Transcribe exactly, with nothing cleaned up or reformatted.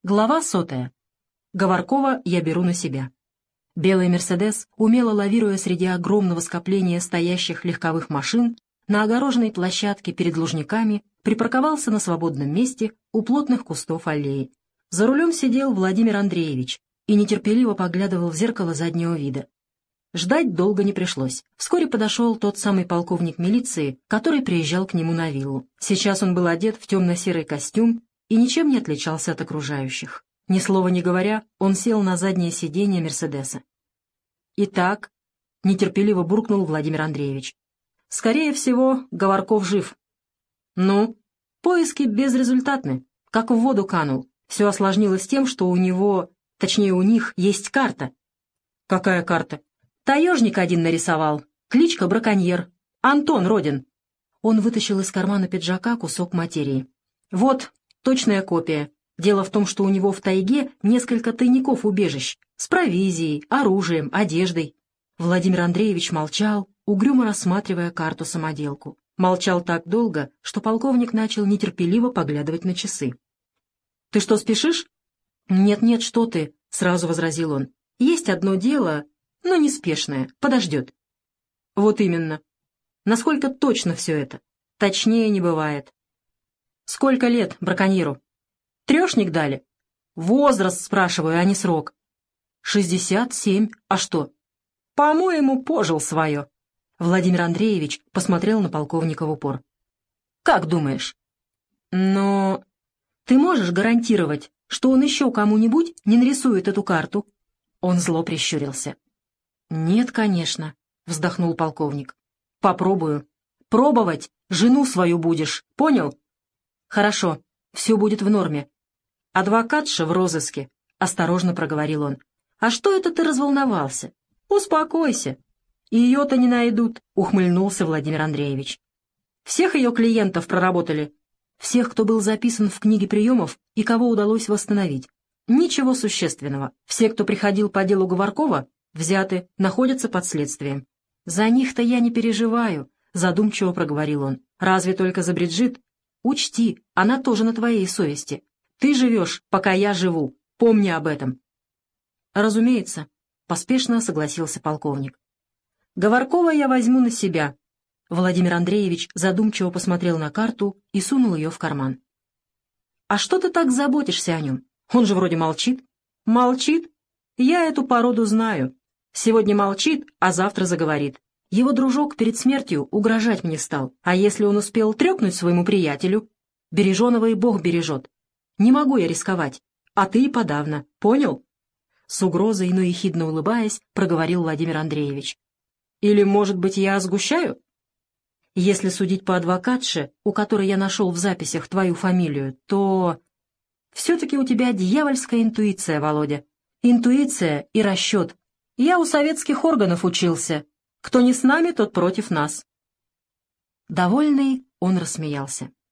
Глава сотая. Говоркова я беру на себя. Белый «Мерседес», умело лавируя среди огромного скопления стоящих легковых машин, на огороженной площадке перед Лужниками припарковался на свободном месте у плотных кустов аллеи. За рулем сидел Владимир Андреевич и нетерпеливо поглядывал в зеркало заднего вида. Ждать долго не пришлось. Вскоре подошел тот самый полковник милиции, который приезжал к нему на виллу. Сейчас он был одет в темно-серый костюм и ничем не отличался от окружающих. Ни слова не говоря, он сел на заднее сиденье «Мерседеса». «Итак», — нетерпеливо буркнул Владимир Андреевич, — «скорее всего, Говорков жив». «Ну, поиски безрезультатны, как в воду канул. Все осложнилось тем, что у него, точнее у них, есть карта». «Какая карта?» «Таежник один нарисовал. Кличка Браконьер. Антон Родин». Он вытащил из кармана пиджака кусок материи. «Вот, точная копия. Дело в том, что у него в тайге несколько тайников-убежищ с провизией, оружием, одеждой». Владимир Андреевич молчал, угрюмо рассматривая карту-самоделку. Молчал так долго, что полковник начал нетерпеливо поглядывать на часы. «Ты что, спешишь?» «Нет-нет, что ты», — сразу возразил он. «Есть одно дело, но неспешное, подождет». «Вот именно. Насколько точно все это? Точнее не бывает». «Сколько лет браконьеру?» «Трешник дали?» «Возраст, спрашиваю, а не срок». «Шестьдесят семь. А что?» «По-моему, пожил свое». Владимир Андреевич посмотрел на полковника в упор. «Как думаешь?» «Но ты можешь гарантировать, что он еще кому-нибудь не нарисует эту карту?» Он зло прищурился. «Нет, конечно», — вздохнул полковник. «Попробую. Пробовать жену свою будешь, понял?» «Хорошо, все будет в норме. Адвокатша в розыске», — осторожно проговорил он. «А что это ты разволновался? Успокойся. Ее-то не найдут», — ухмыльнулся Владимир Андреевич. «Всех ее клиентов проработали?» «Всех, кто был записан в книге приемов и кого удалось восстановить. Ничего существенного. Все, кто приходил по делу Говоркова, взяты, находятся под следствием». «За них-то я не переживаю», — задумчиво проговорил он. «Разве только за Бриджит? Учти, она тоже на твоей совести. Ты живешь, пока я живу. Помни об этом». «Разумеется», — поспешно согласился полковник. «Говоркова я возьму на себя». Владимир Андреевич задумчиво посмотрел на карту и сунул ее в карман. «А что ты так заботишься о нем? Он же вроде молчит». «Молчит? Я эту породу знаю. Сегодня молчит, а завтра заговорит. Его дружок перед смертью угрожать мне стал. А если он успел трёкнуть своему приятелю? Береженого и Бог бережет. Не могу я рисковать, а ты и подавно. Понял?» С угрозой, но ехидно улыбаясь, проговорил Владимир Андреевич. «Или, может быть, я сгущаю?» «Если судить по адвокатше, у которой я нашел в записях твою фамилию, то... Все-таки у тебя дьявольская интуиция, Володя. Интуиция и расчет. Я у советских органов учился. Кто не с нами, тот против нас». Довольный, он рассмеялся.